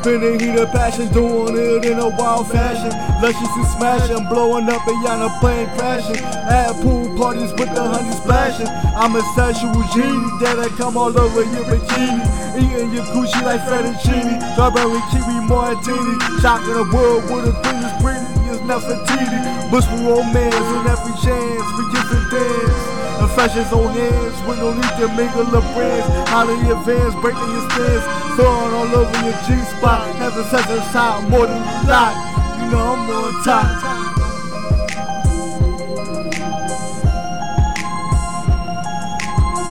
in the heat of passion, doing it in a wild fashion. Luscious and smashing, blowing up beyond a plane crashing. At pool parties with the honey splashing. I'm a sexual genie that'll come all over your bikini. Eating your Gucci like fettuccine. Strawberry kiwi martini. Shocking the world with a thing as pretty as Nefertiti. Whisper romance in every chance, we kiss and dance. Affections on hands, with no need to mingle the brands. Out of your vans, breaking your stance. Throwing all over your G-spot. Having sex inside more than you like. You know I'm on top.